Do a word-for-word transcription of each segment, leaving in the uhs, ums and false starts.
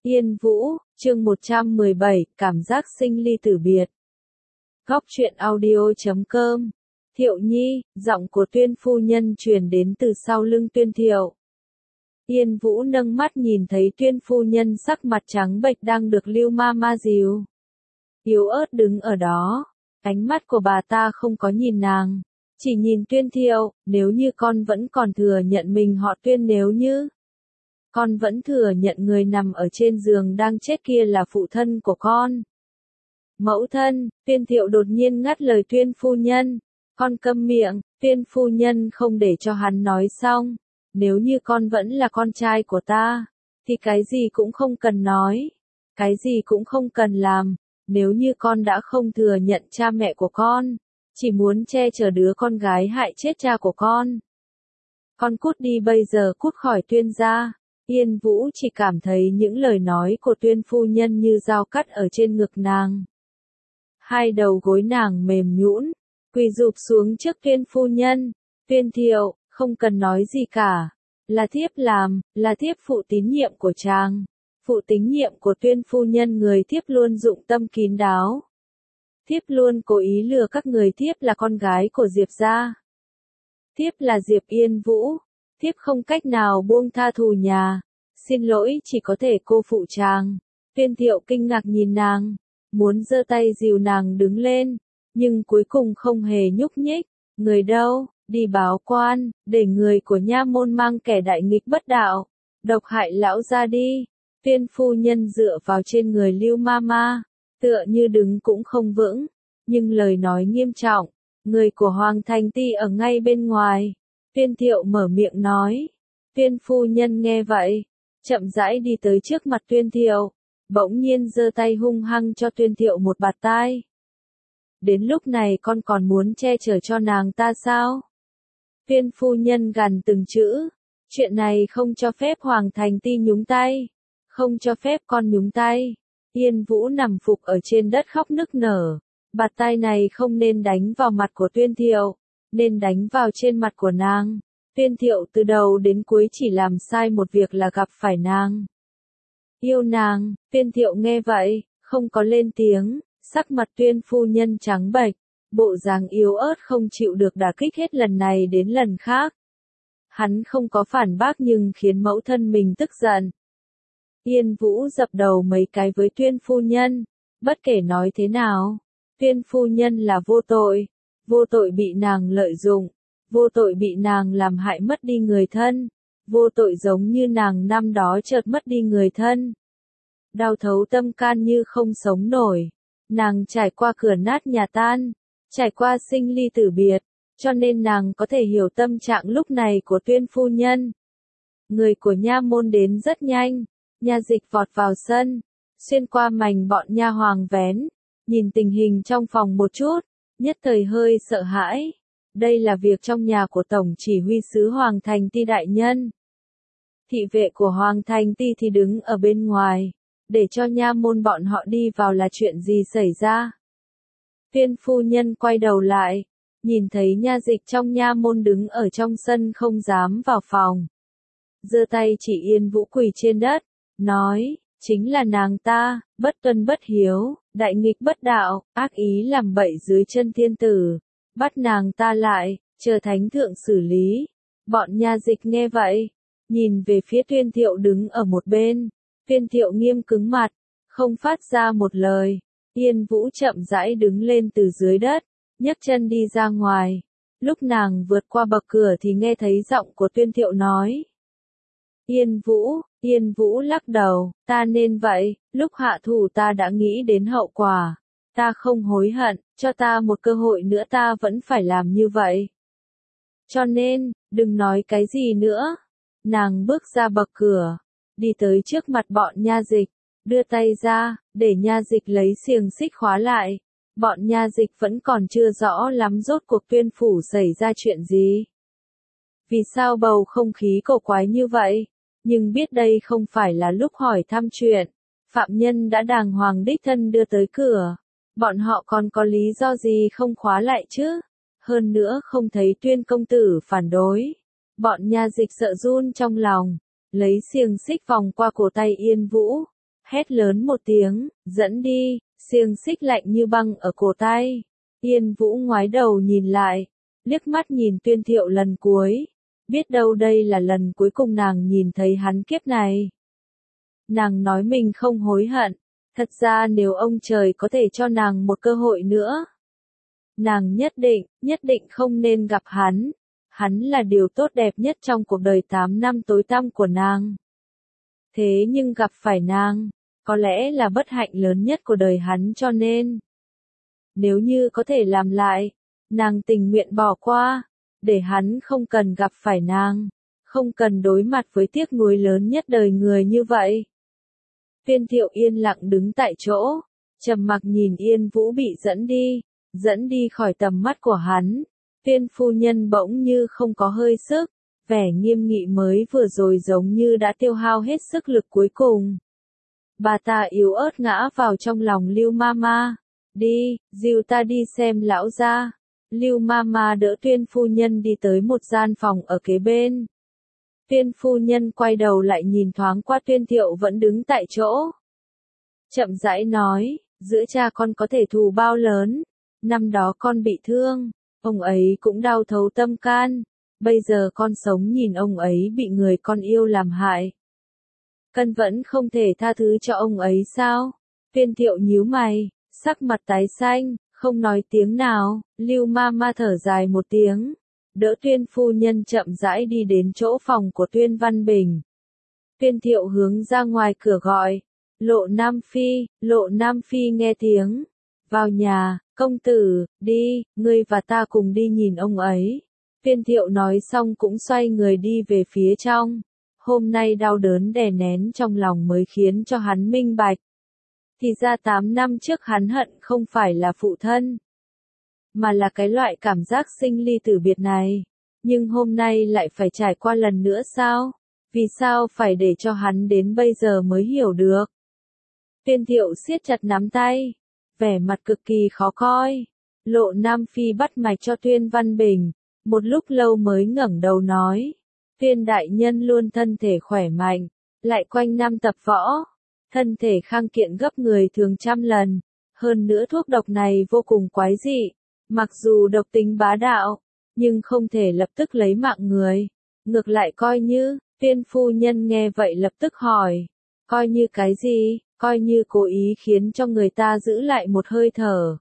Yên Vũ, chương một trăm mười bảy, cảm giác sinh ly tử biệt. Góc truyện audio chấm com. Thiệu Nhi, giọng của Tuyên phu nhân truyền đến từ sau lưng Tuyên Thiệu. Yên Vũ nâng mắt nhìn thấy Tuyên phu nhân sắc mặt trắng bệch đang được Lưu ma ma dìu. Yếu ớt đứng ở đó, ánh mắt của bà ta không có nhìn nàng, chỉ nhìn Tuyên Thiệu. Nếu như con vẫn còn thừa nhận mình họ Tuyên, nếu như con vẫn thừa nhận người nằm ở trên giường đang chết kia là phụ thân của con. Mẫu thân, Tuyên Thiệu đột nhiên ngắt lời Tuyên phu nhân. Con câm miệng. Tuyên phu nhân không để cho hắn nói xong. Nếu như con vẫn là con trai của ta, thì cái gì cũng không cần nói, cái gì cũng không cần làm. Nếu như con đã không thừa nhận cha mẹ của con, chỉ muốn che chở đứa con gái hại chết cha của con, con cút đi bây giờ, cút khỏi Tuyên gia. Yên Vũ chỉ cảm thấy những lời nói của Tuyên phu nhân như dao cắt ở trên ngực nàng. Hai đầu gối nàng mềm nhũn, quỳ rụp xuống trước Tuyên phu nhân. Tuyên Thiệu, không cần nói gì cả. Là thiếp làm, là thiếp phụ tín nhiệm của chàng. Phụ tín nhiệm của Tuyên phu nhân, người thiếp luôn dụng tâm kín đáo. Thiếp luôn cố ý lừa các người, thiếp là con gái của Diệp gia. Thiếp là Diệp Yên Vũ. Thiếp không cách nào buông tha thù nhà. Xin lỗi, chỉ có thể cô phụ chàng. Tuyên Thiệu kinh ngạc nhìn nàng, muốn giơ tay dìu nàng đứng lên, nhưng cuối cùng không hề nhúc nhích. Người đâu? Đi báo quan, để người của nha môn mang kẻ đại nghịch bất đạo, độc hại lão gia đi. Tuyên phu nhân dựa vào trên người Lưu ma ma, tựa như đứng cũng không vững, nhưng lời nói nghiêm trọng. Người của Hoàng Thành Ti ở ngay bên ngoài. Tuyên Thiệu mở miệng nói. Tuyên phu nhân nghe vậy, chậm rãi đi tới trước mặt Tuyên Thiệu, bỗng nhiên giơ tay hung hăng cho Tuyên Thiệu một bạt tai. Đến lúc này con còn muốn che chở cho nàng ta sao? Tuyên phu nhân gằn từng chữ. Chuyện này không cho phép Hoàng Thành Ti nhúng tay, không cho phép con nhúng tay. Yên Vũ nằm phục ở trên đất khóc nức nở. Bạt tai này không nên đánh vào mặt của Tuyên Thiệu, nên đánh vào trên mặt của nàng. Tuyên Thiệu từ đầu đến cuối chỉ làm sai một việc là gặp phải nàng, yêu nàng. Tuyên Thiệu nghe vậy, không có lên tiếng. Sắc mặt Tuyên phu nhân trắng bệch, bộ dáng yếu ớt không chịu được đả kích hết lần này đến lần khác. Hắn không có phản bác nhưng khiến mẫu thân mình tức giận. Yên Vũ dập đầu mấy cái với Tuyên phu nhân. Bất kể nói thế nào, Tuyên phu nhân là vô tội, vô tội bị nàng lợi dụng, vô tội bị nàng làm hại mất đi người thân, vô tội giống như nàng năm đó chợt mất đi người thân. Đau thấu tâm can như không sống nổi. Nàng trải qua cửa nát nhà tan, trải qua sinh ly tử biệt, cho nên nàng có thể hiểu tâm trạng lúc này của Tuyên phu nhân. Người của nha môn đến rất nhanh, nha dịch vọt vào sân, xuyên qua mảnh bọn nha hoàng vén, nhìn tình hình trong phòng một chút, nhất thời hơi sợ hãi. Đây là việc trong nhà của Tổng chỉ huy sứ Hoàng Thành Ti đại nhân. Thị vệ của Hoàng Thành Ti thì đứng ở bên ngoài, để cho nha môn bọn họ đi vào. Là chuyện gì xảy ra? Tuyên phu nhân quay đầu lại, nhìn thấy nha dịch trong nha môn đứng ở trong sân không dám vào phòng. Giơ tay chỉ Yên Vũ quỳ trên đất, nói, chính là nàng ta, bất tuân bất hiếu, đại nghịch bất đạo, ác ý làm bậy dưới chân thiên tử. Bắt nàng ta lại, chờ thánh thượng xử lý. Bọn nha dịch nghe vậy, nhìn về phía Tuyên Thiệu đứng ở một bên. Tuyên Thiệu nghiêm cứng mặt, không phát ra một lời. Yên Vũ chậm rãi đứng lên từ dưới đất, nhấc chân đi ra ngoài. Lúc nàng vượt qua bậc cửa thì nghe thấy giọng của Tuyên Thiệu nói. Yên Vũ, Yên Vũ lắc đầu, ta nên vậy, lúc hạ thủ ta đã nghĩ đến hậu quả. Ta không hối hận, cho ta một cơ hội nữa ta vẫn phải làm như vậy. Cho nên, đừng nói cái gì nữa. Nàng bước ra bậc cửa, đi tới trước mặt bọn nha dịch, đưa tay ra, để nha dịch lấy xiềng xích khóa lại. Bọn nha dịch vẫn còn chưa rõ lắm rốt cuộc Tuyên phủ xảy ra chuyện gì. Vì sao bầu không khí cổ quái như vậy, nhưng biết đây không phải là lúc hỏi thăm chuyện. Phạm nhân đã đàng hoàng đích thân đưa tới cửa. Bọn họ còn có lý do gì không khóa lại chứ? Hơn nữa không thấy Tuyên công tử phản đối. Bọn nha dịch sợ run trong lòng, lấy xiềng xích vòng qua cổ tay Yên Vũ. hét lớn một tiếng, dẫn đi, xiềng xích lạnh như băng ở cổ tay. Yên Vũ ngoái đầu nhìn lại, liếc mắt nhìn Tuyên Thiệu lần cuối, biết đâu đây là lần cuối cùng nàng nhìn thấy hắn kiếp này. Nàng nói mình không hối hận, thật ra nếu ông trời có thể cho nàng một cơ hội nữa, nàng nhất định, nhất định không nên gặp hắn. Hắn là điều tốt đẹp nhất trong cuộc đời tám năm tối tăm của nàng. Thế nhưng gặp phải nàng, có lẽ là bất hạnh lớn nhất của đời hắn cho nên. Nếu như có thể làm lại, nàng tình nguyện bỏ qua, để hắn không cần gặp phải nàng, không cần đối mặt với tiếc nuối lớn nhất đời người như vậy. Tuyên Thiệu yên lặng đứng tại chỗ, trầm mặc nhìn Yên Vũ bị dẫn đi, dẫn đi khỏi tầm mắt của hắn. Tuyên phu nhân bỗng như không có hơi sức, vẻ nghiêm nghị mới vừa rồi giống như đã tiêu hao hết sức lực cuối cùng. Bà ta yếu ớt ngã vào trong lòng Lưu Mama. Đi, dìu ta đi xem lão gia. Lưu Mama đỡ Tuyên phu nhân đi tới một gian phòng ở kế bên. Tuyên phu nhân quay đầu lại nhìn thoáng qua Tuyên Thiệu vẫn đứng tại chỗ. Chậm rãi nói, giữa cha con có thể thù bao lớn, năm đó con bị thương. Ông ấy cũng đau thấu tâm can, bây giờ con sống nhìn ông ấy bị người con yêu làm hại. Cân vẫn không thể tha thứ cho ông ấy sao? Tuyên Thiệu nhíu mày, sắc mặt tái xanh, không nói tiếng nào. Lưu Mama thở dài một tiếng, đỡ Tuyên phu nhân chậm rãi đi đến chỗ phòng của Tuyên Văn Bình. Tuyên Thiệu hướng ra ngoài cửa gọi, Lộ Nam Phi, Lộ Nam Phi nghe tiếng, vào nhà. Công tử, đi, ngươi và ta cùng đi nhìn ông ấy. Tuyên Thiệu nói xong cũng xoay người đi về phía trong. Hôm nay đau đớn đè nén trong lòng mới khiến cho hắn minh bạch. Thì ra tám năm trước hắn hận không phải là phụ thân, mà là cái loại cảm giác sinh ly tử biệt này. Nhưng hôm nay lại phải trải qua lần nữa sao? Vì sao phải để cho hắn đến bây giờ mới hiểu được? Tuyên Thiệu siết chặt nắm tay, vẻ mặt cực kỳ khó coi. Lộ Nam Phi bắt mạch cho Tuyên Văn Bình, một lúc lâu mới ngẩng đầu nói, Tuyên đại nhân luôn thân thể khỏe mạnh, lại quanh năm tập võ, thân thể khang kiện gấp người thường trăm lần, hơn nữa thuốc độc này vô cùng quái dị, mặc dù độc tính bá đạo, nhưng không thể lập tức lấy mạng người, ngược lại coi như. Tuyên phu nhân nghe vậy lập tức hỏi, coi như cái gì? Coi như cố ý khiến cho người ta giữ lại một hơi thở.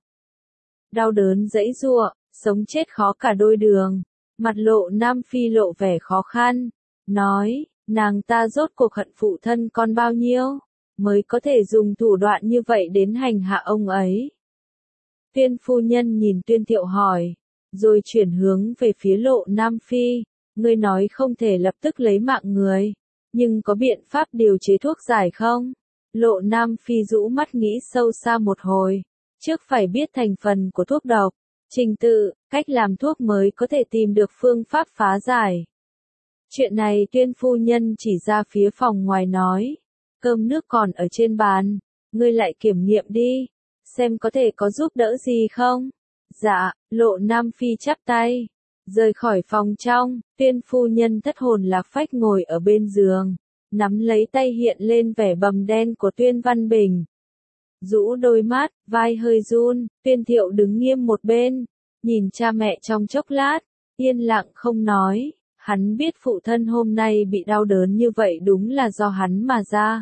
Đau đớn giãy giụa, sống chết khó cả đôi đường. Mặt Lộ Nam Phi lộ vẻ khó khăn, nói, nàng ta rốt cuộc hận phụ thân con bao nhiêu, mới có thể dùng thủ đoạn như vậy đến hành hạ ông ấy. Tuyên phu nhân nhìn Tuyên Thiệu hỏi, rồi chuyển hướng về phía Lộ Nam Phi, ngươi nói không thể lập tức lấy mạng người, nhưng có biện pháp điều chế thuốc giải không? Lộ Nam Phi rũ mắt nghĩ sâu xa một hồi, trước phải biết thành phần của thuốc độc, trình tự, cách làm thuốc mới có thể tìm được phương pháp phá giải. Chuyện này Tuyên phu nhân chỉ ra phía phòng ngoài nói, cơm nước còn ở trên bàn, ngươi lại kiểm nghiệm đi, xem có thể có giúp đỡ gì không? Dạ, Lộ Nam Phi chắp tay, rời khỏi phòng trong. Tuyên phu nhân thất hồn lạc phách ngồi ở bên giường, nắm lấy tay hiện lên vẻ bầm đen của Tuyên Văn Bình. Rũ đôi mắt, vai hơi run. Tuyên Thiệu đứng nghiêm một bên, nhìn cha mẹ trong chốc lát, yên lặng không nói. Hắn biết phụ thân hôm nay bị đau đớn như vậy đúng là do hắn mà ra.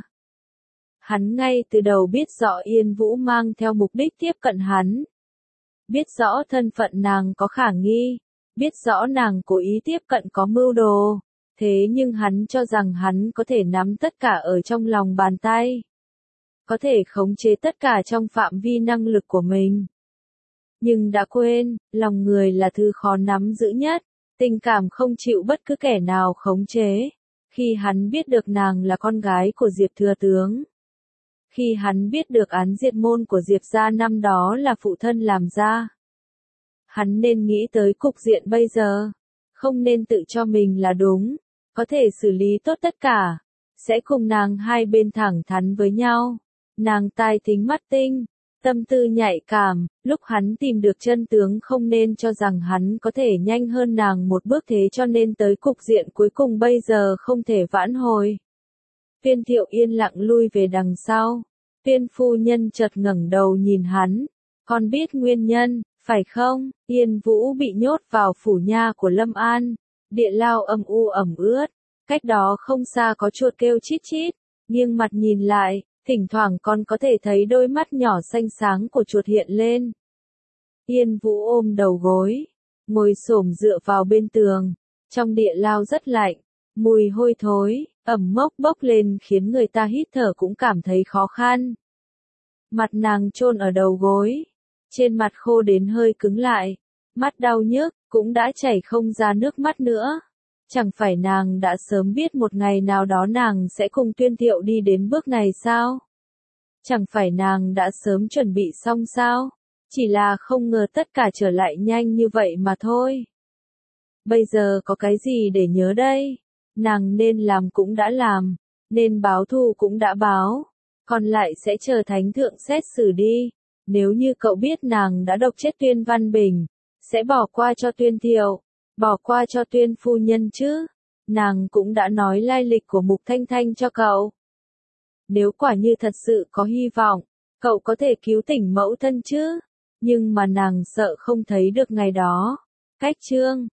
Hắn ngay từ đầu biết rõ Yên Vũ mang theo mục đích tiếp cận hắn. Biết rõ thân phận nàng có khả nghi, biết rõ nàng cố ý tiếp cận có mưu đồ. Thế nhưng hắn cho rằng hắn có thể nắm tất cả ở trong lòng bàn tay. Có thể khống chế tất cả trong phạm vi năng lực của mình. Nhưng đã quên, lòng người là thứ khó nắm giữ nhất, tình cảm không chịu bất cứ kẻ nào khống chế. Khi hắn biết được nàng là con gái của Diệp Thừa Tướng. Khi hắn biết được án diệt môn của Diệp gia năm đó là phụ thân làm ra. Hắn nên nghĩ tới cục diện bây giờ. Không nên tự cho mình là đúng. Có thể xử lý tốt tất cả. Sẽ cùng nàng hai bên thẳng thắn với nhau. Nàng tai thính mắt tinh. Tâm tư nhạy cảm. Lúc hắn tìm được chân tướng không nên cho rằng hắn có thể nhanh hơn nàng một bước, thế cho nên tới cục diện cuối cùng bây giờ không thể vãn hồi. Tuyên Thiệu yên lặng lui về đằng sau. Tuyên phu nhân chợt ngẩng đầu nhìn hắn. Con biết nguyên nhân, phải không? Yên Vũ bị nhốt vào phủ nha của Lâm An. Địa lao âm u ẩm ướt. Cách đó không xa có chuột kêu chít chít. Nghiêng mặt nhìn lại, thỉnh thoảng con có thể thấy đôi mắt nhỏ xanh sáng của chuột hiện lên. Yên Vũ ôm đầu gối, ngồi xổm dựa vào bên tường. Trong địa lao rất lạnh, mùi hôi thối, ẩm mốc bốc lên khiến người ta hít thở cũng cảm thấy khó khăn. Mặt nàng chôn ở đầu gối, trên mặt khô đến hơi cứng lại, mắt đau nhức, cũng đã chảy không ra nước mắt nữa. Chẳng phải nàng đã sớm biết một ngày nào đó nàng sẽ cùng Tuyên Thiệu đi đến bước này sao? Chẳng phải nàng đã sớm chuẩn bị xong sao? Chỉ là không ngờ tất cả trở lại nhanh như vậy mà thôi. Bây giờ có cái gì để nhớ đây? Nàng nên làm cũng đã làm, nên báo thù cũng đã báo, còn lại sẽ chờ thánh thượng xét xử đi. Nếu như cậu biết nàng đã độc chết Tuyên Văn Bình, sẽ bỏ qua cho Tuyên Thiệu, bỏ qua cho Tuyên phu nhân chứ? Nàng cũng đã nói lai lịch của Mục Thanh Thanh cho cậu. Nếu quả như thật sự có hy vọng, cậu có thể cứu tỉnh mẫu thân chứ? Nhưng mà nàng sợ không thấy được ngày đó. Cách chương